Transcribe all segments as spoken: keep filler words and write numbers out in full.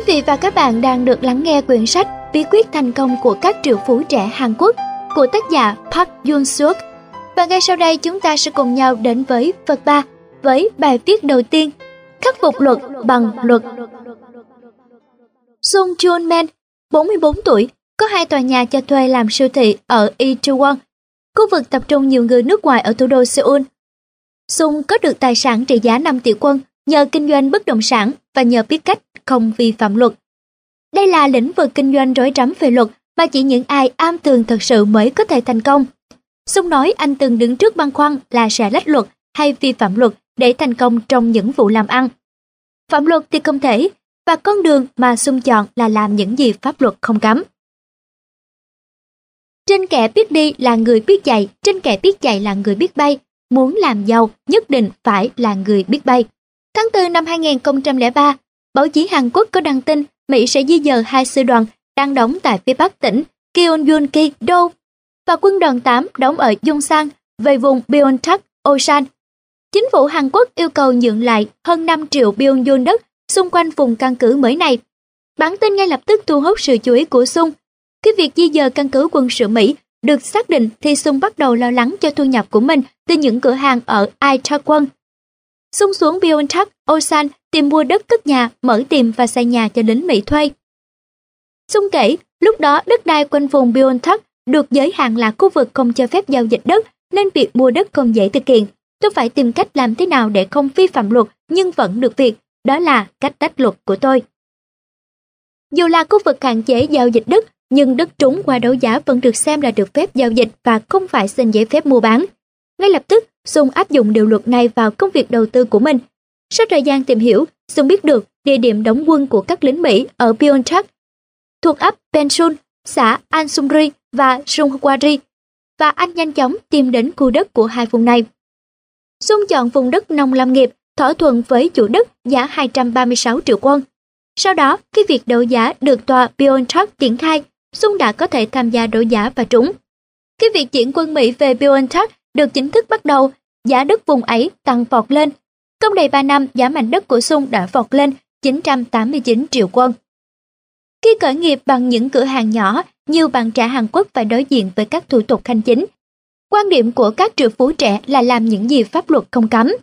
vị và các bạn đang được lắng nghe quyển sách Bí quyết thành công của các triệu phú trẻ Hàn Quốc của tác giả Park Yoon-suk. Và ngay sau đây chúng ta sẽ cùng nhau đến với phần ba với bài viết đầu tiên: Khắc phục luật bằng luật. Sung Jun-men, bốn mươi bốn tuổi, có hai tòa nhà cho thuê làm siêu thị ở Itaewon, khu vực tập trung nhiều người nước ngoài ở thủ đô Seoul. Sung có được tài sản trị giá năm tỷ won nhờ kinh doanh bất động sản và nhờ biết cách không vi phạm luật. Đây là lĩnh vực kinh doanh rối rắm về luật mà chỉ những ai am tường thật sự mới có thể thành công. Sung nói anh từng đứng trước băn khoăn là sẽ lách luật hay vi phạm luật để thành công trong những vụ làm ăn. Phạm luật thì không thể, và con đường mà Sung chọn là làm những gì pháp luật không cấm. Trên kẻ biết đi là người biết chạy, trên kẻ biết chạy là người biết bay. Muốn làm giàu nhất định phải là người biết bay. Tháng tư năm hai nghìn không trăm lẻ ba, báo chí Hàn Quốc có đăng tin Mỹ sẽ di dời hai sư đoàn đang đóng tại phía bắc tỉnh Gyeonggi-do và quân đoàn tám đóng ở Yongsan về vùng Pyeongtaek, Osan. Chính phủ Hàn Quốc yêu cầu nhượng lại hơn năm triệu Pyeongwon đất xung quanh vùng căn cứ mới này. Bản tin ngay lập tức thu hút sự chú ý của Sung. Khi việc di dời căn cứ quân sự Mỹ được xác định thì Sung bắt đầu lo lắng cho thu nhập của mình từ những cửa hàng ở Itaewon. Sung xuống Pyeongtaek, Osan tìm mua đất cất nhà, mở tiệm và xây nhà cho lính Mỹ thuê. Sung kể, lúc đó đất đai quanh vùng Pyeongtaek được giới hạn là khu vực không cho phép giao dịch đất, nên việc mua đất không dễ thực hiện. Tôi phải tìm cách làm thế nào để không vi phạm luật nhưng vẫn được việc, đó là cách tách luật của tôi. Dù là khu vực hạn chế giao dịch đất, nhưng đất trúng qua đấu giá vẫn được xem là được phép giao dịch và không phải xin giấy phép mua bán. Ngay lập tức, Sung áp dụng điều luật này vào công việc đầu tư của mình. Sau thời gian tìm hiểu, Sung biết được địa điểm đóng quân của các lính Mỹ ở Pyeongtaek, thuộc ấp Pensun, xã Ansumri và Sungwari, và anh nhanh chóng tìm đến khu đất của hai vùng này. Sung chọn vùng đất nông lâm nghiệp, thỏa thuận với chủ đất giá hai trăm ba mươi sáu triệu won. Sau đó, khi việc đấu giá được tòa Pyeongtaek triển khai, Sung đã có thể tham gia đấu giá và trúng. Khi việc chuyển quân Mỹ về Pyeongtaek được chính thức bắt đầu, giá đất vùng ấy tăng vọt lên. Không đầy ba năm, giá mảnh đất của Sung đã vọt lên chín trăm tám mươi chín triệu won. Khi khởi nghiệp bằng những cửa hàng nhỏ, nhiều bạn trẻ Hàn Quốc phải đối diện với các thủ tục hành chính. Quan điểm của các triệu phú trẻ là làm những gì pháp luật không cấm.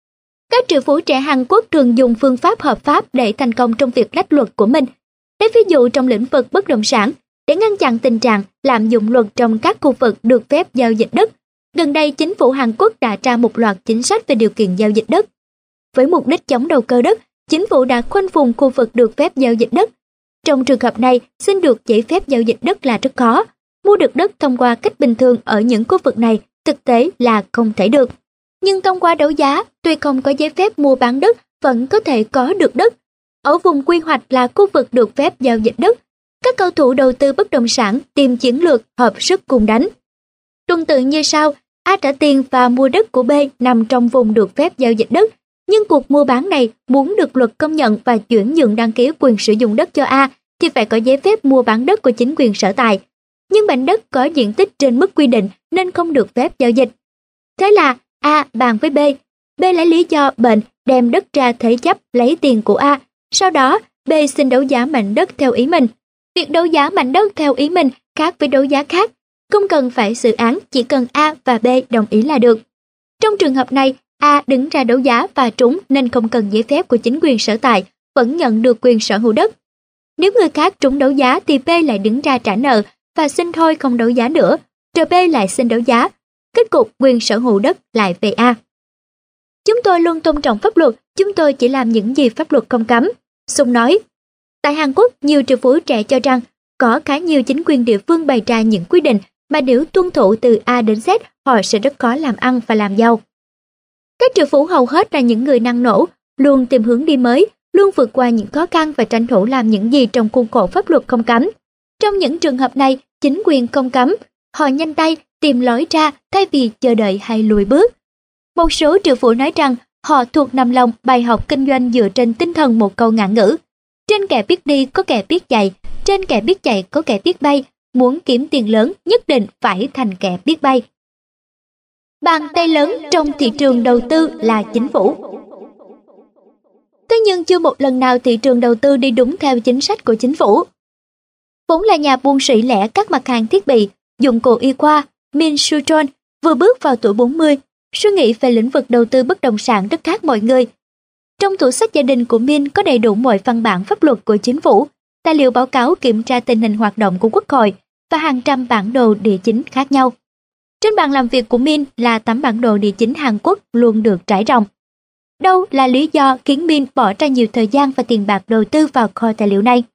Các triệu phú trẻ Hàn Quốc thường dùng phương pháp hợp pháp để thành công trong việc lách luật của mình. Lấy ví dụ trong lĩnh vực bất động sản, để ngăn chặn tình trạng lạm dụng luật trong các khu vực được phép giao dịch đất. Gần đây, chính phủ Hàn Quốc đã ra một loạt chính sách về điều kiện giao dịch đất. Với mục đích chống đầu cơ đất, chính phủ đã khoanh vùng khu vực được phép giao dịch đất. Trong trường hợp này, xin được giấy phép giao dịch đất là rất khó. Mua được đất thông qua cách bình thường ở những khu vực này thực tế là không thể được. Nhưng thông qua đấu giá, tuy không có giấy phép mua bán đất, vẫn có thể có được đất. Ở vùng quy hoạch là khu vực được phép giao dịch đất, các cầu thủ đầu tư bất động sản tìm chiến lược hợp sức cùng đánh. Tuần tự như sau, A trả tiền và mua đất của B nằm trong vùng được phép giao dịch đất, nhưng cuộc mua bán này muốn được luật công nhận và chuyển nhượng đăng ký quyền sử dụng đất cho A thì phải có giấy phép mua bán đất của chính quyền sở tại. Nhưng mảnh đất có diện tích trên mức quy định nên không được phép giao dịch. Thế là A bàn với B, B lấy lý do bệnh đem đất ra thế chấp lấy tiền của A. Sau đó, B xin đấu giá mảnh đất theo ý mình. Việc đấu giá mảnh đất theo ý mình khác với đấu giá khác. Không cần phải xử án, chỉ cần A và B đồng ý là được. Trong trường hợp này, A đứng ra đấu giá và trúng nên không cần giấy phép của chính quyền sở tại, vẫn nhận được quyền sở hữu đất. Nếu người khác trúng đấu giá thì B lại đứng ra trả nợ và xin thôi không đấu giá nữa, rồi B lại xin đấu giá. Kết cục quyền sở hữu đất lại về A. Chúng tôi luôn tôn trọng pháp luật, chúng tôi chỉ làm những gì pháp luật không cấm, Sung nói. Tại Hàn Quốc, nhiều triệu phú trẻ cho rằng có khá nhiều chính quyền địa phương bày ra những quy định mà nếu tuân thủ từ A đến Z, họ sẽ rất khó làm ăn và làm giàu. Các triệu phú hầu hết là những người năng nổ, luôn tìm hướng đi mới, luôn vượt qua những khó khăn và tranh thủ làm những gì trong khuôn khổ pháp luật không cấm. Trong những trường hợp này, chính quyền không cấm, họ nhanh tay tìm lối ra thay vì chờ đợi hay lùi bước. Một số triệu phú nói rằng họ thuộc nằm lòng bài học kinh doanh dựa trên tinh thần một câu ngạn ngữ: trên kẻ biết đi có kẻ biết chạy, trên kẻ biết chạy có kẻ biết bay, muốn kiếm tiền lớn nhất định phải thành kẻ biết bay. Bàn tay lớn trong thị trường đầu tư là chính phủ. Thế nhưng chưa một lần nào thị trường đầu tư đi đúng theo chính sách của chính phủ. Vốn là nhà buôn sỉ lẻ các mặt hàng thiết bị, dụng cụ y khoa, Min Soo-chon vừa bước vào tuổi bốn mươi, suy nghĩ về lĩnh vực đầu tư bất động sản rất khác mọi người. Trong tủ sách gia đình của Min có đầy đủ mọi văn bản pháp luật của chính phủ, tài liệu báo cáo kiểm tra tình hình hoạt động của quốc hội và hàng trăm bản đồ địa chính khác nhau. Trên bàn làm việc của Min là tấm bản đồ địa chính Hàn Quốc luôn được trải rộng. Đâu là lý do khiến Min bỏ ra nhiều thời gian và tiền bạc đầu tư vào kho tài liệu này?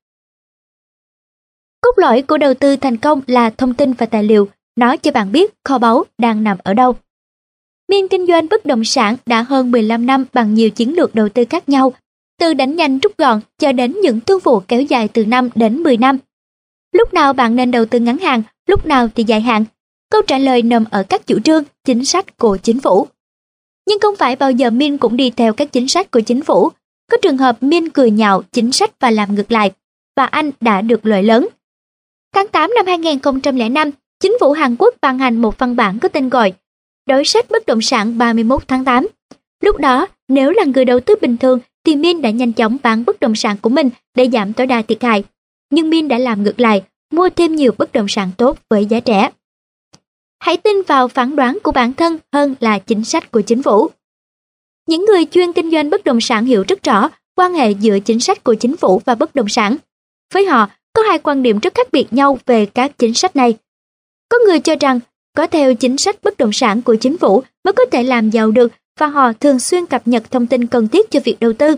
Cốt lõi của đầu tư thành công là thông tin và tài liệu, nói cho bạn biết kho báu đang nằm ở đâu. Min kinh doanh bất động sản đã hơn mười lăm năm bằng nhiều chiến lược đầu tư khác nhau, từ đánh nhanh rút gọn cho đến những thương vụ kéo dài từ năm đến mười năm. Lúc nào bạn nên đầu tư ngắn hạn, lúc nào thì dài hạn? Câu trả lời nằm ở các chủ trương, chính sách của chính phủ. Nhưng không phải bao giờ Min cũng đi theo các chính sách của chính phủ. Có trường hợp Min cười nhạo chính sách và làm ngược lại, và anh đã được lợi lớn. Tháng tám năm hai nghìn không trăm lẻ năm, chính phủ Hàn Quốc ban hành một văn bản có tên gọi Đối sách bất động sản ba mươi mốt tháng tám. Lúc đó, nếu là người đầu tư bình thường thì Min đã nhanh chóng bán bất động sản của mình để giảm tối đa thiệt hại. Nhưng Min đã làm ngược lại, mua thêm nhiều bất động sản tốt với giá rẻ. Hãy tin vào phán đoán của bản thân hơn là chính sách của chính phủ. Những người chuyên kinh doanh bất động sản hiểu rất rõ quan hệ giữa chính sách của chính phủ và bất động sản. Với họ, có hai quan điểm rất khác biệt nhau về các chính sách này. Có người cho rằng có theo chính sách bất động sản của chính phủ mới có thể làm giàu được và họ thường xuyên cập nhật thông tin cần thiết cho việc đầu tư.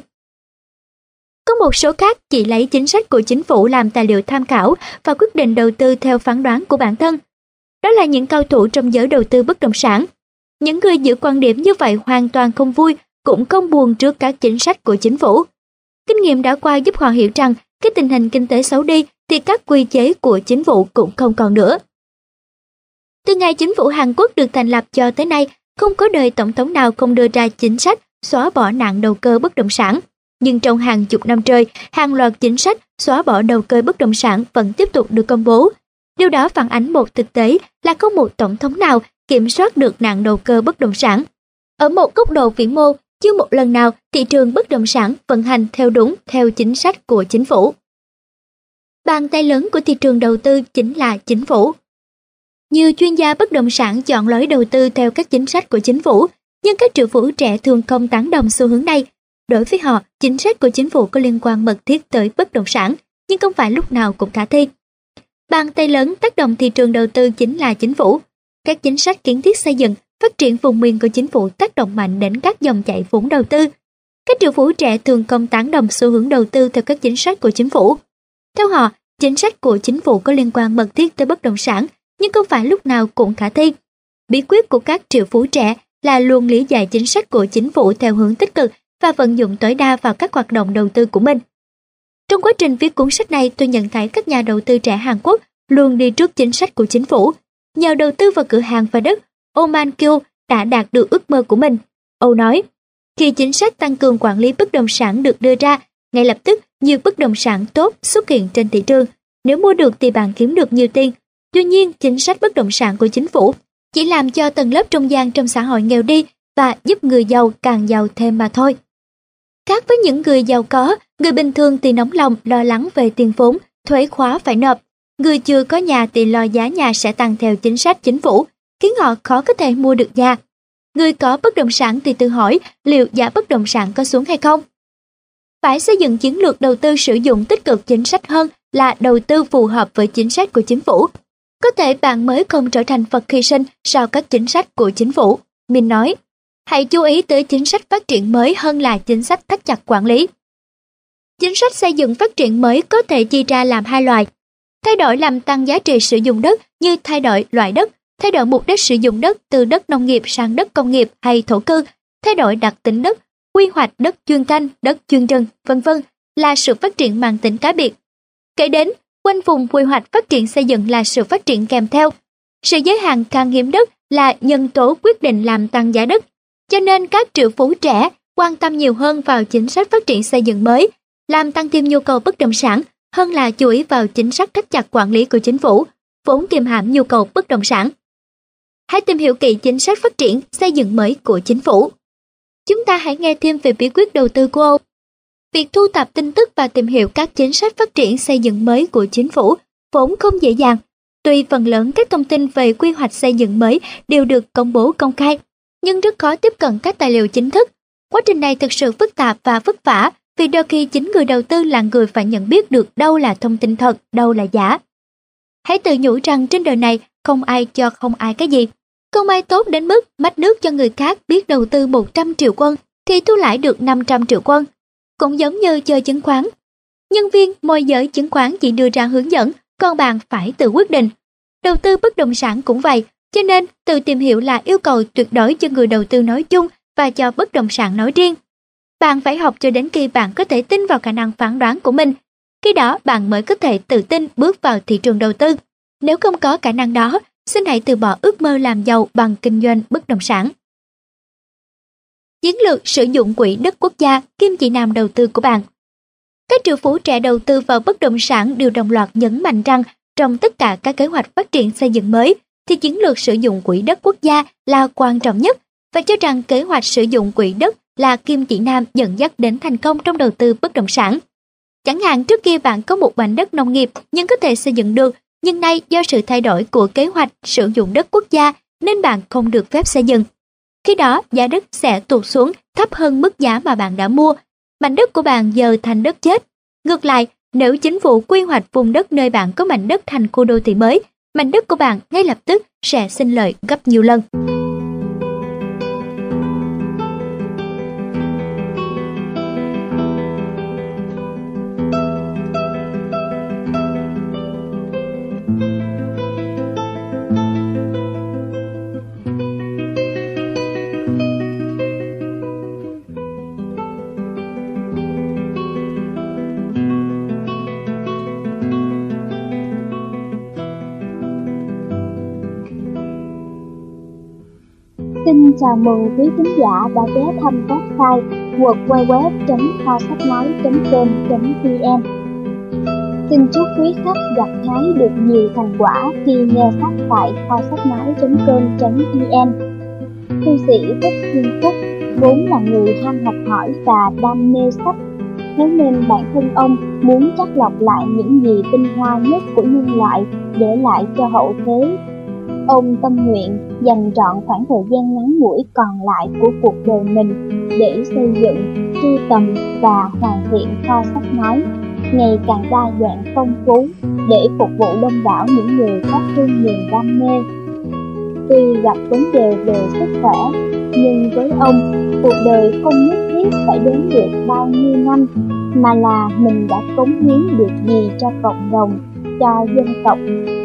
Có một số khác chỉ lấy chính sách của chính phủ làm tài liệu tham khảo và quyết định đầu tư theo phán đoán của bản thân. Đó là những cao thủ trong giới đầu tư bất động sản. Những người giữ quan điểm như vậy hoàn toàn không vui, cũng không buồn trước các chính sách của chính phủ. Kinh nghiệm đã qua giúp họ hiểu rằng cái tình hình kinh tế xấu đi thì các quy chế của chính phủ cũng không còn nữa. Từ ngày chính phủ Hàn Quốc được thành lập cho tới nay, không có đời tổng thống nào không đưa ra chính sách xóa bỏ nạn đầu cơ bất động sản. Nhưng trong hàng chục năm trời, hàng loạt chính sách xóa bỏ đầu cơ bất động sản vẫn tiếp tục được công bố. Điều đó phản ánh một thực tế là không một tổng thống nào kiểm soát được nạn đầu cơ bất động sản. Ở một góc độ vĩ mô, chưa một lần nào thị trường bất động sản vận hành theo đúng theo chính sách của chính phủ. Bàn tay lớn của thị trường đầu tư chính là chính phủ. Nhiều chuyên gia bất động sản chọn lối đầu tư theo các chính sách của chính phủ, nhưng các triệu phú trẻ thường không tán đồng xu hướng này. Đối với họ, chính sách của chính phủ có liên quan mật thiết tới bất động sản, nhưng không phải lúc nào cũng khả thi. Bàn tay lớn tác động thị trường đầu tư chính là chính phủ. Các chính sách kiến thiết xây dựng, phát triển vùng miền của chính phủ tác động mạnh đến các dòng chảy vốn đầu tư. Các triệu phú trẻ thường không tán đồng xu hướng đầu tư theo các chính sách của chính phủ. Theo họ, chính sách của chính phủ có liên quan mật thiết tới bất động sản, nhưng không phải lúc nào cũng khả thi. Bí quyết của các triệu phú trẻ là luôn lý giải chính sách của chính phủ theo hướng tích cực và vận dụng tối đa vào các hoạt động đầu tư của mình. Trong quá trình viết cuốn sách này, tôi nhận thấy các nhà đầu tư trẻ Hàn Quốc luôn đi trước chính sách của chính phủ. Nhờ đầu tư vào cửa hàng và đất, Oh Man-kyo đã đạt được ước mơ của mình. Oh nói, khi chính sách tăng cường quản lý bất động sản được đưa ra, ngay lập tức nhiều bất động sản tốt xuất hiện trên thị trường. Nếu mua được thì bạn kiếm được nhiều tiền. Tuy nhiên, chính sách bất động sản của chính phủ chỉ làm cho tầng lớp trung gian trong xã hội nghèo đi và giúp người giàu càng giàu thêm mà thôi. Khác với những người giàu có, người bình thường thì nóng lòng lo lắng về tiền vốn, thuế khóa phải nộp. Người chưa có nhà thì lo giá nhà sẽ tăng theo chính sách chính phủ, khiến họ khó có thể mua được nhà. Người có bất động sản thì tự hỏi liệu giá bất động sản có xuống hay không. Phải xây dựng chiến lược đầu tư sử dụng tích cực chính sách hơn là đầu tư phù hợp với chính sách của chính phủ. Có thể bạn mới không trở thành vật hy sinh sau các chính sách của chính phủ. Min nói, hãy chú ý tới chính sách phát triển mới hơn là chính sách thắt chặt quản lý. Chính sách xây dựng phát triển mới có thể chia ra làm hai loại. Thay đổi làm tăng giá trị sử dụng đất như thay đổi loại đất, thay đổi mục đích sử dụng đất từ đất nông nghiệp sang đất công nghiệp hay thổ cư, thay đổi đặc tính đất, quy hoạch đất chuyên canh, đất chuyên rừng, vân vân là sự phát triển mang tính cá biệt. Kể đến, quanh vùng quy hoạch phát triển xây dựng là sự phát triển kèm theo. Sự giới hạn khan hiếm đất là nhân tố quyết định làm tăng giá đất. Cho nên các triệu phú trẻ quan tâm nhiều hơn vào chính sách phát triển xây dựng mới, làm tăng thêm nhu cầu bất động sản hơn là chú ý vào chính sách thắt chặt quản lý của chính phủ, vốn kiềm hãm nhu cầu bất động sản. Hãy tìm hiểu kỹ chính sách phát triển xây dựng mới của chính phủ. Chúng ta hãy nghe thêm về bí quyết đầu tư của ông. Việc thu thập tin tức và tìm hiểu các chính sách phát triển xây dựng mới của chính phủ vốn không dễ dàng. Tuy phần lớn các thông tin về quy hoạch xây dựng mới đều được công bố công khai, nhưng rất khó tiếp cận các tài liệu chính thức. Quá trình này thực sự phức tạp và vất vả, vì đôi khi chính người đầu tư là người phải nhận biết được đâu là thông tin thật, đâu là giả. Hãy tự nhủ rằng trên đời này không ai cho không ai cái gì. Không ai tốt đến mức mách nước cho người khác biết đầu tư một trăm triệu won thì thu lãi được năm trăm triệu won. Cũng giống như chơi chứng khoán. Nhân viên môi giới chứng khoán chỉ đưa ra hướng dẫn, còn bạn phải tự quyết định. Đầu tư bất động sản cũng vậy, cho nên tự tìm hiểu là yêu cầu tuyệt đối cho người đầu tư nói chung và cho bất động sản nói riêng. Bạn phải học cho đến khi bạn có thể tin vào khả năng phán đoán của mình. Khi đó bạn mới có thể tự tin bước vào thị trường đầu tư. Nếu không có khả năng đó, xin hãy từ bỏ ước mơ làm giàu bằng kinh doanh bất động sản. Chiến lược sử dụng quỹ đất quốc gia kim chỉ nam đầu tư của bạn. Các triệu phú trẻ đầu tư vào bất động sản đều đồng loạt nhấn mạnh rằng trong tất cả các kế hoạch phát triển xây dựng mới thì chiến lược sử dụng quỹ đất quốc gia là quan trọng nhất, và cho rằng kế hoạch sử dụng quỹ đất là kim chỉ nam dẫn dắt đến thành công trong đầu tư bất động sản. Chẳng hạn trước kia bạn có một mảnh đất nông nghiệp nhưng có thể xây dựng được, nhưng nay do sự thay đổi của kế hoạch sử dụng đất quốc gia nên bạn không được phép xây dựng. Khi đó giá đất sẽ tụt xuống thấp hơn mức giá mà bạn đã mua. Mảnh đất của bạn giờ thành đất chết. Ngược lại, nếu chính phủ quy hoạch vùng đất nơi bạn có mảnh đất thành khu đô thị mới, mảnh đất của bạn ngay lập tức sẽ sinh lợi gấp nhiều lần. Xin chào mừng quý khán giả đã ghé thăm website w w w chấm kho sách nói chấm com chấm vn. Xin chúc quý khách gặt hái được nhiều thành quả khi nghe sách tại kho sách nói chấm com chấm vn. Thư sĩ Thích Thiên Phúc vốn là người ham học hỏi và đam mê sách, thế nên bản thân ông muốn chắt lọc lại những gì tinh hoa nhất của nhân loại để lại cho hậu thế. Ông tâm nguyện dành trọn khoảng thời gian ngắn ngủi còn lại của cuộc đời mình để xây dựng, sưu tầm và hoàn thiện kho sách nói ngày càng đa dạng phong phú để phục vụ đông đảo những người có chung niềm đam mê. Tuy gặp vấn đề về sức khỏe, nhưng với ông, cuộc đời không nhất thiết phải đến được bao nhiêu năm, mà là mình đã cống hiến được gì cho cộng đồng, cho dân tộc.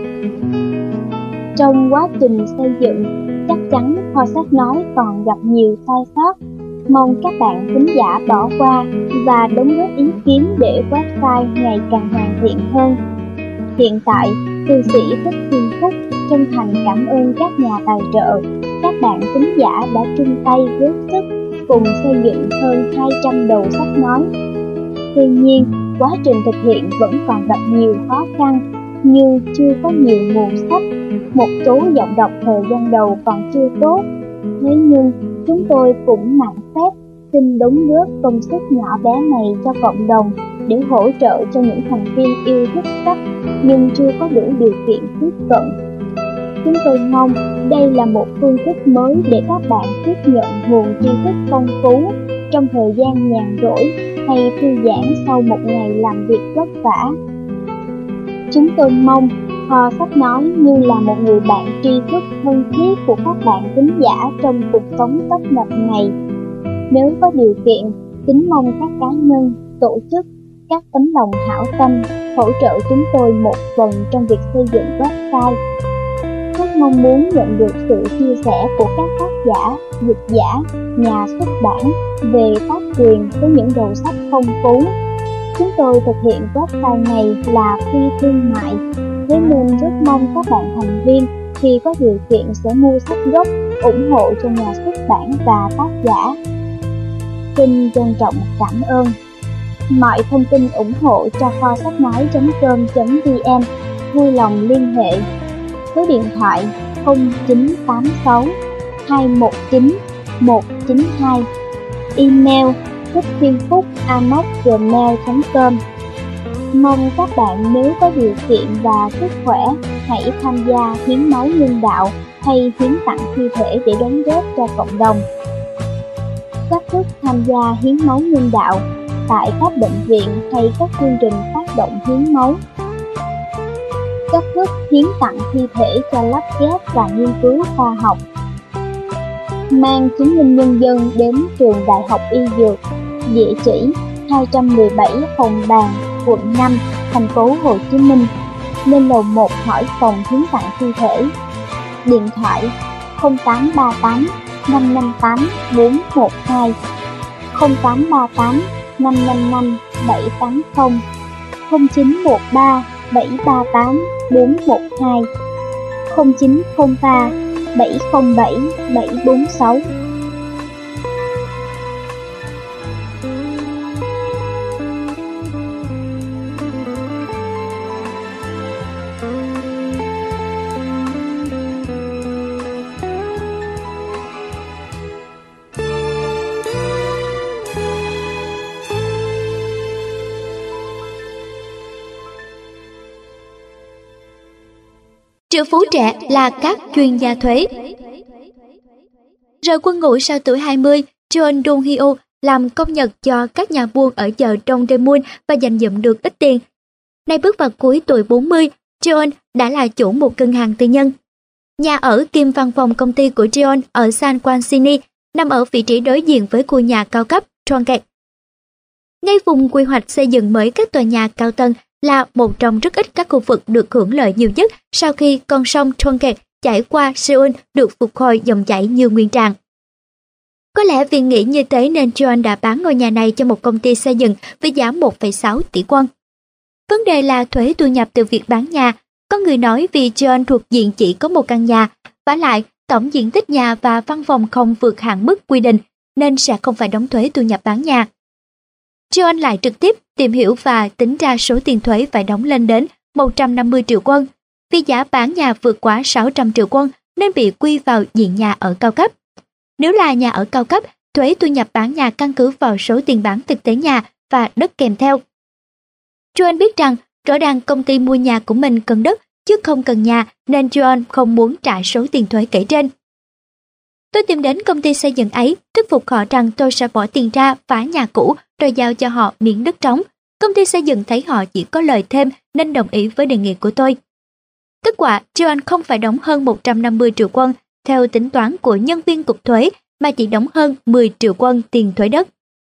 Trong quá trình xây dựng, chắc chắn kho sách nói còn gặp nhiều sai sót. Mong các bạn thính giả bỏ qua và đóng góp ý kiến để website ngày càng hoàn thiện hơn. Hiện tại, thư sĩ Thích Thiên Phúc chân thành cảm ơn các nhà tài trợ, các bạn thính giả đã chung tay góp sức cùng xây dựng hơn hai trăm đầu sách nói. Tuy nhiên, quá trình thực hiện vẫn còn gặp nhiều khó khăn, như chưa có nhiều nguồn sách, một số giọng đọc thời gian đầu còn chưa tốt. Thế nhưng, chúng tôi cũng mạn phép xin đóng góp công sức nhỏ bé này cho cộng đồng để hỗ trợ cho những thành viên yêu thích sách nhưng chưa có đủ điều kiện tiếp cận. Chúng tôi mong đây là một phương thức mới để các bạn tiếp nhận nguồn tri thức phong phú trong thời gian nhàn rỗi hay thư giãn sau một ngày làm việc vất vả. Chúng tôi mong kho sách nói như là một người bạn tri thức thân thiết của các bạn thính giả trong cuộc sống tấp nập này. Nếu có điều kiện, kính mong các cá nhân, tổ chức, các tấm lòng hảo tâm hỗ trợ chúng tôi một phần trong việc xây dựng website. Rất mong muốn nhận được sự chia sẻ của các tác giả, dịch giả, nhà xuất bản về tác quyền với những đầu sách phong phú. Chúng tôi thực hiện website này là phi thương mại, thế nên rất mong các bạn thành viên khi có điều kiện sẽ mua sách gốc, ủng hộ cho nhà xuất bản và tác giả. Xin trân trọng cảm ơn. Mọi thông tin ủng hộ cho kho sách nói chấm com chấm vn vui lòng liên hệ. Số điện thoại không chín tám sáu hai một chín một chín hai, email thích phiên phúc a m o c gmail chấm com. Mong các bạn nếu có điều kiện và sức khỏe hãy tham gia hiến máu nhân đạo hay hiến tặng thi thể để đóng góp cho cộng đồng. Cách thức tham gia hiến máu nhân đạo tại các bệnh viện hay các chương trình phát động hiến máu. Cách thức hiến tặng thi thể cho lắp ghép và nghiên cứu khoa học. Mang chứng minh nhân dân đến trường Đại học Y Dược, địa chỉ hai trăm mười bảy Hồng Bàng, quận năm, thành phố Hồ Chí Minh, lên lầu một hỏi phòng hiến tặng thi thể. Điện thoại không tám ba tám năm năm tám bốn một hai, không tám ba tám năm năm năm bảy tám không, không chín một ba bảy ba tám bốn một hai, không chín không ba bảy không bảy bảy bốn sáu. Triệu phú trẻ là các chuyên gia thuế. Rời quân ngũ sau tuổi hai mươi, John Donahue làm công nhật cho các nhà buôn ở chợ trong Des Moines và dành dụm được ít tiền. Nay bước vào cuối tuổi bốn mươi, John đã là chủ một ngân hàng tư nhân. Nhà ở kiêm văn phòng công ty của John ở San Quansini nằm ở vị trí đối diện với khu nhà cao cấp Tronchet. Ngay vùng quy hoạch xây dựng mới các tòa nhà cao tầng là một trong rất ít các khu vực được hưởng lợi nhiều nhất sau khi con sông Tronchet chảy qua Seoul được phục hồi dòng chảy như nguyên trạng. Có lẽ vì nghĩ như thế nên John đã bán ngôi nhà này cho một công ty xây dựng với giá một phẩy sáu tỷ won. Vấn đề là thuế thu nhập từ việc bán nhà. Có người nói vì John thuộc diện chỉ có một căn nhà, vả lại tổng diện tích nhà và văn phòng không vượt hạn mức quy định nên sẽ không phải đóng thuế thu nhập bán nhà. John lại trực tiếp tìm hiểu và tính ra số tiền thuế phải đóng lên đến một trăm năm mươi triệu won. Vì giá bán nhà vượt quá sáu trăm triệu won nên bị quy vào diện nhà ở cao cấp. Nếu là nhà ở cao cấp, thuế thu nhập bán nhà căn cứ vào số tiền bán thực tế nhà và đất kèm theo. John biết rằng rõ ràng công ty mua nhà của mình cần đất chứ không cần nhà nên John không muốn trả số tiền thuế kể trên. Tôi tìm đến công ty xây dựng ấy, thuyết phục họ rằng tôi sẽ bỏ tiền ra phá nhà cũ rồi giao cho họ miếng đất trống. Công ty xây dựng thấy họ chỉ có lời thêm nên đồng ý với đề nghị của tôi. Kết quả, John không phải đóng hơn một trăm năm mươi triệu won theo tính toán của nhân viên cục thuế mà chỉ đóng hơn mười triệu won tiền thuế đất.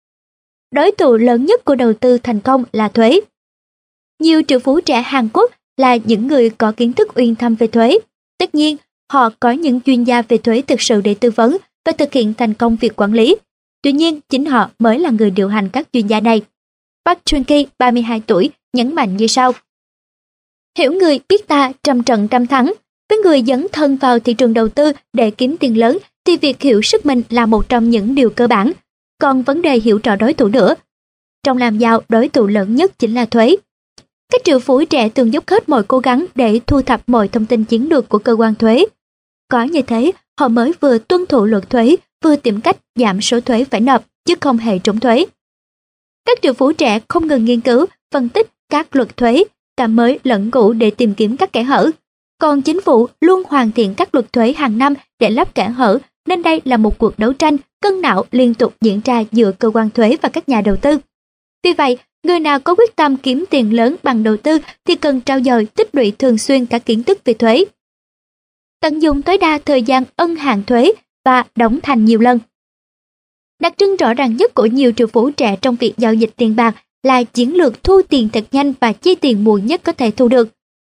Đối thủ lớn nhất của đầu tư thành công là thuế. Nhiều triệu phú trẻ Hàn Quốc là những người có kiến thức uyên thâm về thuế. Tất nhiên, họ có những chuyên gia về thuế thực sự để tư vấn và thực hiện thành công việc quản lý. Tuy nhiên, chính họ mới là người điều hành các chuyên gia này. Park Chun-ki, ba mươi hai tuổi, nhấn mạnh như sau. Hiểu người biết ta trăm trận trăm thắng. Với người dấn thân vào thị trường đầu tư để kiếm tiền lớn thì việc hiểu sức mình là một trong những điều cơ bản. Còn vấn đề hiểu rõ đối thủ nữa. Trong làm giàu, đối thủ lớn nhất chính là thuế. Các triệu phú trẻ thường dốc hết mọi cố gắng để thu thập mọi thông tin chiến lược của cơ quan thuế. Có như thế, họ mới vừa tuân thủ luật thuế, vừa tìm cách giảm số thuế phải nộp, chứ không hề trốn thuế. Các triệu phú trẻ không ngừng nghiên cứu, phân tích các luật thuế, cả mới lẫn cũ để tìm kiếm các kẽ hở. Còn chính phủ luôn hoàn thiện các luật thuế hàng năm để lấp kẽ hở, nên đây là một cuộc đấu tranh cân não liên tục diễn ra giữa cơ quan thuế và các nhà đầu tư. Vì vậy, người nào có quyết tâm kiếm tiền lớn bằng đầu tư thì cần trau dồi tích lũy thường xuyên các kiến thức về thuế. Tận dụng tối đa thời gian ân hạn thuế và đóng thành nhiều lần. Đặc trưng rõ ràng nhất của nhiều triệu phú trẻ trong việc giao dịch tiền bạc là chiến lược thu tiền thật nhanh và chi tiền muộn nhất có thể thu được.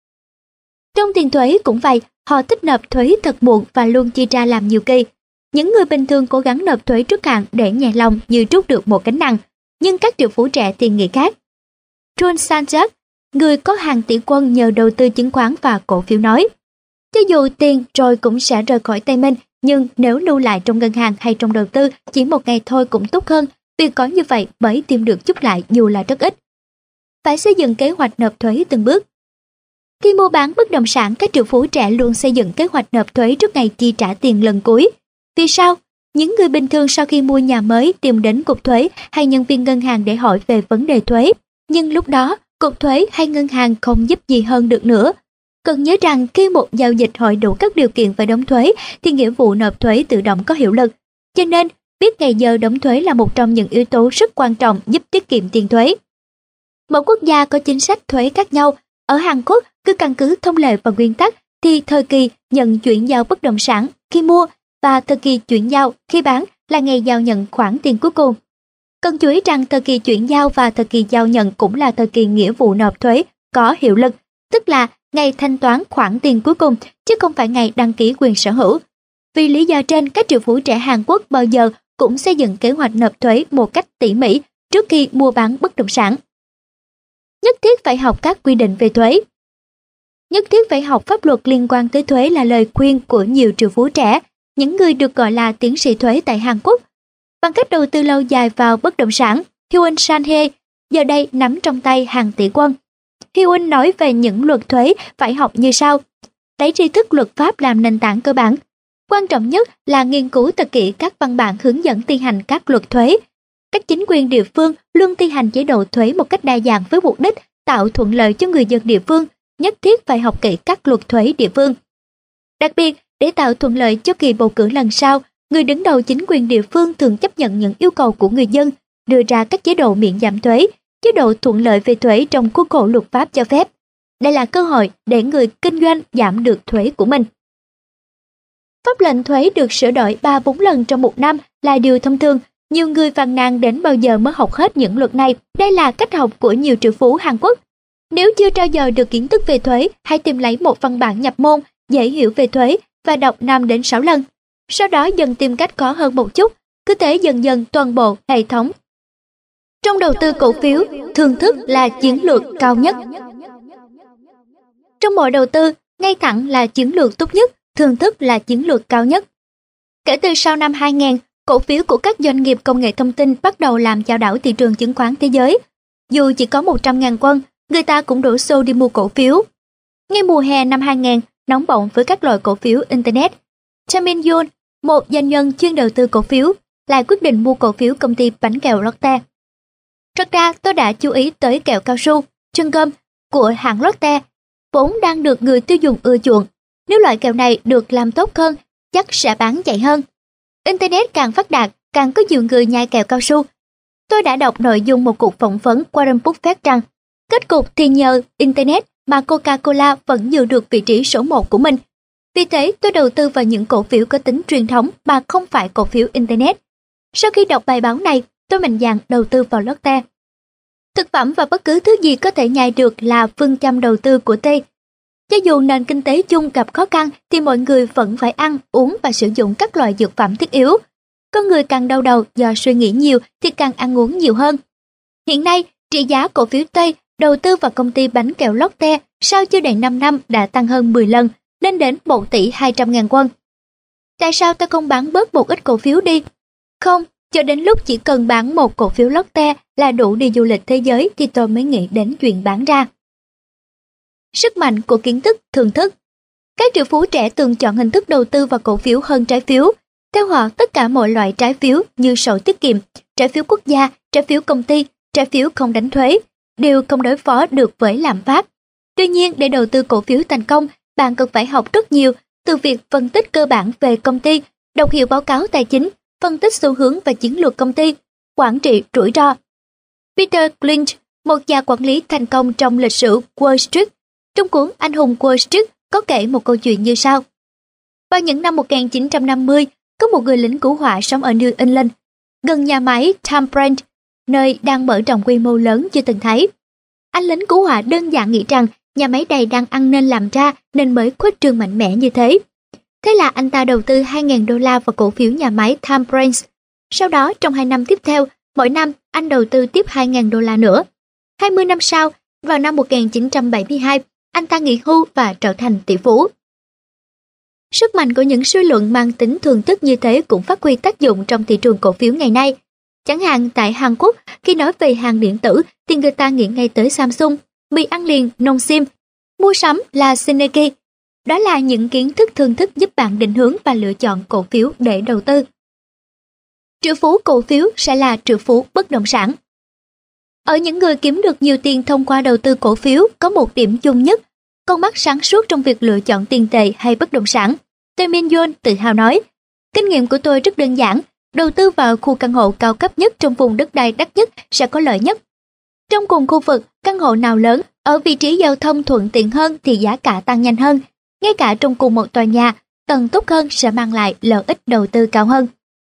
Trong tiền thuế cũng vậy, họ thích nộp thuế thật muộn và luôn chi ra làm nhiều kỳ. Những người bình thường cố gắng nộp thuế trước hạn để nhẹ lòng như trút được một gánh nặng, nhưng các triệu phú trẻ thì nghĩ khác. John Sanchak, người có hàng tỷ won nhờ đầu tư chứng khoán và cổ phiếu nói, cho dù tiền rồi cũng sẽ rời khỏi tay mình, nhưng nếu lưu lại trong ngân hàng hay trong đầu tư chỉ một ngày thôi cũng tốt hơn, vì có như vậy mới tìm được chút lại dù là rất ít. Phải xây dựng kế hoạch nộp thuế từng bước. Khi mua bán bất động sản, các triệu phú trẻ luôn xây dựng kế hoạch nộp thuế trước ngày chi trả tiền lần cuối. Vì sao? Những người bình thường sau khi mua nhà mới tìm đến cục thuế hay nhân viên ngân hàng để hỏi về vấn đề thuế. Nhưng lúc đó, cục thuế hay ngân hàng không giúp gì hơn được nữa. Cần nhớ rằng khi một giao dịch hỏi đủ các điều kiện về đóng thuế thì nghĩa vụ nộp thuế tự động có hiệu lực. Cho nên, biết ngày giờ đóng thuế là một trong những yếu tố rất quan trọng giúp tiết kiệm tiền thuế. Mỗi quốc gia có chính sách thuế khác nhau. Ở Hàn Quốc, cứ căn cứ thông lệ và nguyên tắc thì thời kỳ nhận chuyển giao bất động sản khi mua và thời kỳ chuyển giao khi bán là ngày giao nhận khoản tiền cuối cùng. Cần chú ý rằng thời kỳ chuyển giao và thời kỳ giao nhận cũng là thời kỳ nghĩa vụ nộp thuế có hiệu lực, tức là ngày thanh toán khoản tiền cuối cùng, chứ không phải ngày đăng ký quyền sở hữu. Vì lý do trên, các triệu phú trẻ Hàn Quốc bao giờ cũng xây dựng kế hoạch nộp thuế một cách tỉ mỉ trước khi mua bán bất động sản. Nhất thiết phải học các quy định về thuế. Nhất thiết phải học pháp luật liên quan tới thuế là lời khuyên của nhiều triệu phú trẻ, những người được gọi là tiến sĩ thuế tại Hàn Quốc. Bằng cách đầu tư lâu dài vào bất động sản, Hyun Sang-hye giờ đây nắm trong tay hàng tỷ won. Hyun nói về những luật thuế phải học như sau: lấy tri thức luật pháp làm nền tảng cơ bản. Quan trọng nhất là nghiên cứu thật kỹ các văn bản hướng dẫn thi hành các luật thuế. Các chính quyền địa phương luôn thi hành chế độ thuế một cách đa dạng với mục đích tạo thuận lợi cho người dân địa phương, nhất thiết phải học kỹ các luật thuế địa phương. Đặc biệt, để tạo thuận lợi cho kỳ bầu cử lần sau, người đứng đầu chính quyền địa phương thường chấp nhận những yêu cầu của người dân, đưa ra các chế độ miễn giảm thuế, chế độ thuận lợi về thuế trong khuôn khổ luật pháp cho phép. Đây là cơ hội để người kinh doanh giảm được thuế của mình. Pháp lệnh thuế được sửa đổi ba bốn lần trong một năm là điều thông thường. Nhiều người phàn nàn đến bao giờ mới học hết những luật này. Đây là cách học của nhiều triệu phú Hàn Quốc. Nếu chưa trao dồi được kiến thức về thuế, hãy tìm lấy một văn bản nhập môn dễ hiểu về thuế và đọc năm đến sáu lần. Sau đó dần tìm cách khó hơn một chút, cứ thế dần dần toàn bộ hệ thống. Trong đầu tư cổ phiếu, thưởng thức là chiến lược cao nhất. Trong mọi đầu tư, ngay thẳng là chiến lược tốt nhất, thưởng thức là chiến lược cao nhất. Kể từ sau năm hai nghìn, cổ phiếu của các doanh nghiệp công nghệ thông tin bắt đầu làm chao đảo thị trường chứng khoán thế giới. Dù chỉ có một trăm nghìn won, người ta cũng đổ xô đi mua cổ phiếu. Ngay mùa hè năm hai nghìn, nóng bỏng với các loại cổ phiếu Internet. Chamin Yoon, một doanh nhân chuyên đầu tư cổ phiếu, lại quyết định mua cổ phiếu công ty bánh kẹo Lotte. Thật ra tôi đã chú ý tới kẹo cao su, chewing gum của hãng Lotte, vốn đang được người tiêu dùng ưa chuộng. Nếu loại kẹo này được làm tốt hơn, chắc sẽ bán chạy hơn. Internet càng phát đạt, càng có nhiều người nhai kẹo cao su. Tôi đã đọc nội dung một cuộc phỏng vấn Warren Buffett rằng, kết cục thì nhờ Internet mà Coca-Cola vẫn giữ được vị trí số một của mình. Vì thế, tôi đầu tư vào những cổ phiếu có tính truyền thống mà không phải cổ phiếu Internet. Sau khi đọc bài báo này, tôi mạnh dạn đầu tư vào Lotte. Thực phẩm và bất cứ thứ gì có thể nhai được là phương châm đầu tư của T. Cho dù nền kinh tế chung gặp khó khăn thì mọi người vẫn phải ăn, uống và sử dụng các loại dược phẩm thiết yếu. Con người càng đau đầu do suy nghĩ nhiều thì càng ăn uống nhiều hơn. Hiện nay, trị giá cổ phiếu T đầu tư vào công ty bánh kẹo Lotte sau chưa đầy năm năm đã tăng hơn mười lần, lên đến một tỷ hai trăm ngàn won. Tại sao tôi không bán bớt một ít cổ phiếu đi? Không, cho đến lúc chỉ cần bán một cổ phiếu Lotte là đủ đi du lịch thế giới thì tôi mới nghĩ đến chuyện bán ra. Sức mạnh của kiến thức thưởng thức. Các triệu phú trẻ thường chọn hình thức đầu tư vào cổ phiếu hơn trái phiếu. Theo họ, tất cả mọi loại trái phiếu như sổ tiết kiệm, trái phiếu quốc gia, trái phiếu công ty, trái phiếu không đánh thuế, đều không đối phó được với lạm phát. Tuy nhiên, để đầu tư cổ phiếu thành công, bạn cần phải học rất nhiều, từ việc phân tích cơ bản về công ty, đọc hiểu báo cáo tài chính, phân tích xu hướng và chiến lược công ty, quản trị rủi ro. Peter Lynch, một nhà quản lý thành công trong lịch sử Wall Street, trong cuốn Anh hùng Wall Street có kể một câu chuyện như sau. Vào những năm một nghìn chín trăm năm mươi, có một người lính cứu hỏa sống ở New England, gần nhà máy Tom Brand, nơi đang mở rộng quy mô lớn chưa từng thấy. Anh lính cứu hỏa đơn giản nghĩ rằng nhà máy này đang ăn nên làm ra nên mới khuếch trương mạnh mẽ như thế. Thế là anh ta đầu tư hai nghìn đô la vào cổ phiếu nhà máy Tom Brand. Sau đó, trong hai năm tiếp theo, mỗi năm anh đầu tư tiếp hai nghìn đô la nữa. hai mươi năm sau, vào năm một nghìn chín trăm bảy mươi hai, anh ta nghỉ hưu và trở thành tỷ phú. Sức mạnh của những suy luận mang tính thường thức như thế cũng phát huy tác dụng trong thị trường cổ phiếu ngày nay. Chẳng hạn tại Hàn Quốc, khi nói về hàng điện tử thì người ta nghĩ ngay tới Samsung, mì ăn liền Nongsim, mua sắm là Seneca. Đó là những kiến thức thường thức giúp bạn định hướng và lựa chọn cổ phiếu để đầu tư. Triệu phú cổ phiếu sẽ là triệu phú bất động sản. Ở những người kiếm được nhiều tiền thông qua đầu tư cổ phiếu có một điểm chung nhất, con mắt sáng suốt trong việc lựa chọn tiền tệ hay bất động sản. Tae Min Yeon tự hào nói, kinh nghiệm của tôi rất đơn giản, đầu tư vào khu căn hộ cao cấp nhất trong vùng đất đai đắt nhất sẽ có lợi nhất. Trong cùng khu vực, căn hộ nào lớn, ở vị trí giao thông thuận tiện hơn thì giá cả tăng nhanh hơn. Ngay cả trong cùng một tòa nhà, tầng tốt hơn sẽ mang lại lợi ích đầu tư cao hơn.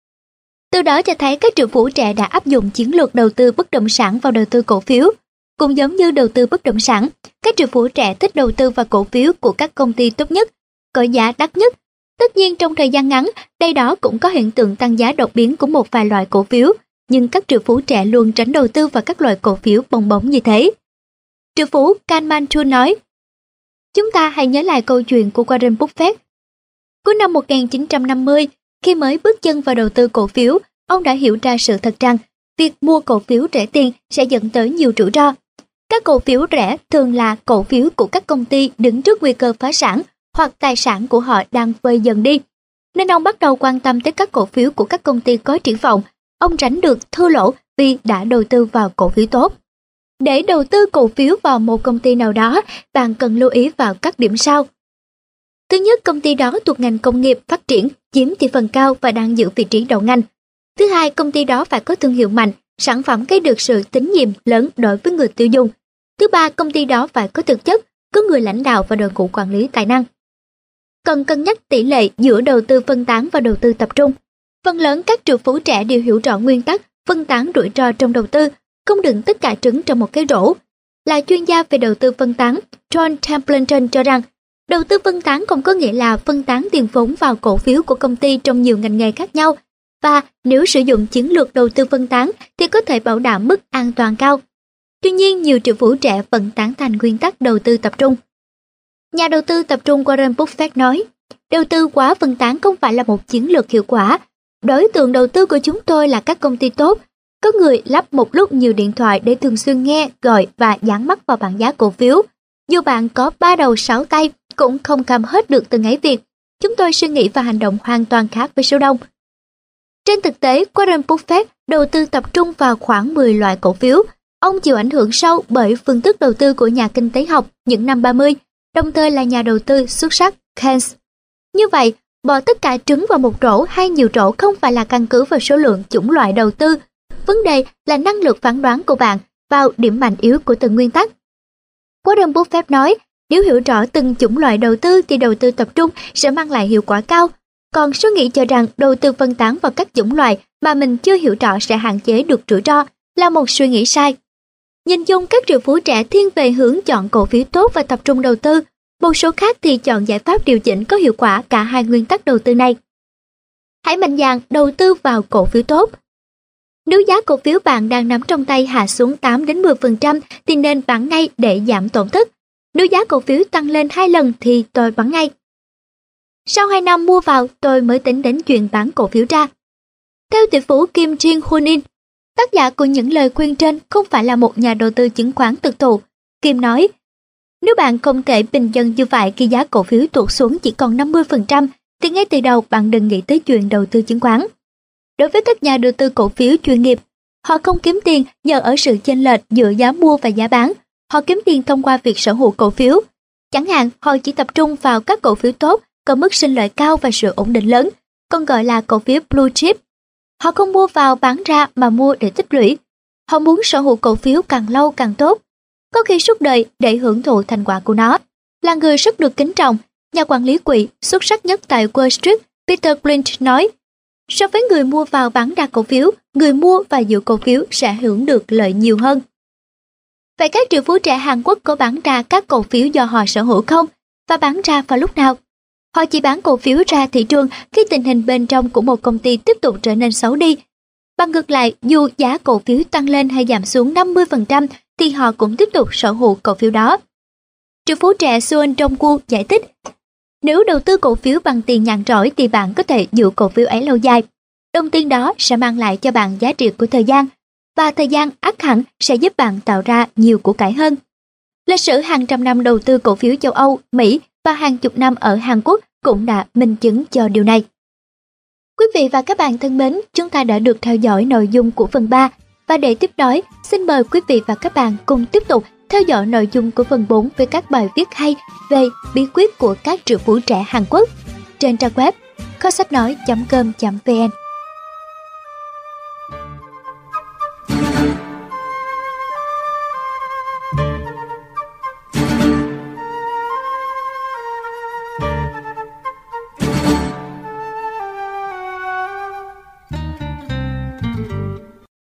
Từ đó cho thấy các triệu phú trẻ đã áp dụng chiến lược đầu tư bất động sản vào đầu tư cổ phiếu. Cũng giống như đầu tư bất động sản, các triệu phú trẻ thích đầu tư vào cổ phiếu của các công ty tốt nhất, có giá đắt nhất. Tất nhiên trong thời gian ngắn, đây đó cũng có hiện tượng tăng giá đột biến của một vài loại cổ phiếu, nhưng các triệu phú trẻ luôn tránh đầu tư vào các loại cổ phiếu bong bóng như thế. Triệu phú Kang Man-chul nói, chúng ta hãy nhớ lại câu chuyện của Warren Buffett. Cuối năm một nghìn chín trăm năm mươi, khi mới bước chân vào đầu tư cổ phiếu, ông đã hiểu ra sự thật rằng việc mua cổ phiếu rẻ tiền sẽ dẫn tới nhiều rủi ro. Các cổ phiếu rẻ thường là cổ phiếu của các công ty đứng trước nguy cơ phá sản hoặc tài sản của họ đang vơi dần đi. Nên ông bắt đầu quan tâm tới các cổ phiếu của các công ty có triển vọng. Ông tránh được thua lỗ vì đã đầu tư vào cổ phiếu tốt. Để đầu tư cổ phiếu vào một công ty nào đó, bạn cần lưu ý vào các điểm sau. Thứ nhất, công ty đó thuộc ngành công nghiệp phát triển, chiếm thị phần cao và đang giữ vị trí đầu ngành. Thứ hai, công ty đó phải có thương hiệu mạnh, sản phẩm gây được sự tín nhiệm lớn đối với người tiêu dùng. Thứ ba, công ty đó phải có thực chất, có người lãnh đạo và đội ngũ quản lý tài năng. Cần cân nhắc tỷ lệ giữa đầu tư phân tán và đầu tư tập trung. Phần lớn các triệu phú trẻ đều hiểu rõ nguyên tắc phân tán rủi ro trong đầu tư, không đựng tất cả trứng trong một cái rổ. Là chuyên gia về đầu tư phân tán, John Templeton cho rằng, đầu tư phân tán không có nghĩa là phân tán tiền vốn vào cổ phiếu của công ty trong nhiều ngành nghề khác nhau, và nếu sử dụng chiến lược đầu tư phân tán thì có thể bảo đảm mức an toàn cao. Tuy nhiên, nhiều triệu phú trẻ vẫn tán thành nguyên tắc đầu tư tập trung. Nhà đầu tư tập trung Warren Buffett nói, đầu tư quá phân tán không phải là một chiến lược hiệu quả. Đối tượng đầu tư của chúng tôi là các công ty tốt. Có người lắp một lúc nhiều điện thoại để thường xuyên nghe, gọi và dán mắt vào bảng giá cổ phiếu. Dù bạn có ba đầu sáu tay, cũng không cầm hết được từng ấy việc. Chúng tôi suy nghĩ và hành động hoàn toàn khác với số đông. Trên thực tế, Warren Buffett đầu tư tập trung vào khoảng mười loại cổ phiếu. Ông chịu ảnh hưởng sâu bởi phương thức đầu tư của nhà kinh tế học những năm ba mươi, đồng thời là nhà đầu tư xuất sắc Keynes. Như vậy, bỏ tất cả trứng vào một rổ hay nhiều rổ không phải là căn cứ vào số lượng chủng loại đầu tư. Vấn đề là năng lực phán đoán của bạn vào điểm mạnh yếu của từng nguyên tắc. Warren Buffett nói, nếu hiểu rõ từng chủng loại đầu tư thì đầu tư tập trung sẽ mang lại hiệu quả cao. Còn số nghĩ cho rằng đầu tư phân tán vào các chủng loại mà mình chưa hiểu rõ sẽ hạn chế được rủi ro là một suy nghĩ sai. Nhìn chung, các triệu phú trẻ thiên về hướng chọn cổ phiếu tốt và tập trung đầu tư. Một số khác thì chọn giải pháp điều chỉnh có hiệu quả cả hai nguyên tắc đầu tư này. Hãy mạnh dạn đầu tư vào cổ phiếu tốt. Nếu giá cổ phiếu bạn đang nắm trong tay hạ xuống tám đến mười phần trăm thì nên bán ngay để giảm tổn thất. Nếu giá cổ phiếu tăng lên hai lần thì tôi bán ngay. Sau hai năm mua vào, tôi mới tính đến chuyện bán cổ phiếu ra. Theo tỷ phú Kim Jin Hunin, tác giả của những lời khuyên trên không phải là một nhà đầu tư chứng khoán thực thụ. Kim nói, nếu bạn không thể bình dân như vậy khi giá cổ phiếu tụt xuống chỉ còn năm mươi phần trăm, thì ngay từ đầu bạn đừng nghĩ tới chuyện đầu tư chứng khoán. Đối với các nhà đầu tư cổ phiếu chuyên nghiệp, họ không kiếm tiền nhờ ở sự chênh lệch giữa giá mua và giá bán. Họ kiếm tiền thông qua việc sở hữu cổ phiếu. Chẳng hạn, họ chỉ tập trung vào các cổ phiếu tốt, có mức sinh lợi cao và sự ổn định lớn, còn gọi là cổ phiếu blue chip. Họ không mua vào bán ra mà mua để tích lũy. Họ muốn sở hữu cổ phiếu càng lâu càng tốt, có khi suốt đời để hưởng thụ thành quả của nó. Là người rất được kính trọng, nhà quản lý quỹ xuất sắc nhất tại Wall Street, Peter Lynch nói, so với người mua vào bán ra cổ phiếu, người mua và giữ cổ phiếu sẽ hưởng được lợi nhiều hơn. Vậy các triệu phú trẻ Hàn Quốc có bán ra các cổ phiếu do họ sở hữu không? Và bán ra vào lúc nào? Họ chỉ bán cổ phiếu ra thị trường khi tình hình bên trong của một công ty tiếp tục trở nên xấu đi. Bằng ngược lại, dù giá cổ phiếu tăng lên hay giảm xuống năm mươi phần trăm thì họ cũng tiếp tục sở hữu cổ phiếu đó. Triệu phú trẻ Suan Dong-gu giải thích, nếu đầu tư cổ phiếu bằng tiền nhàn rỗi thì bạn có thể giữ cổ phiếu ấy lâu dài. Đồng tiền đó sẽ mang lại cho bạn giá trị của thời gian, và thời gian ắt hẳn sẽ giúp bạn tạo ra nhiều của cải hơn. Lịch sử hàng trăm năm đầu tư cổ phiếu châu Âu, Mỹ và hàng chục năm ở Hàn Quốc cũng đã minh chứng cho điều này. Quý vị và các bạn thân mến, chúng ta đã được theo dõi nội dung của phần ba. Và để tiếp nối, xin mời quý vị và các bạn cùng tiếp tục theo dõi nội dung của phần bốn với các bài viết hay về bí quyết của các triệu phú trẻ Hàn Quốc trên trang web kho sách nói chấm com chấm vn.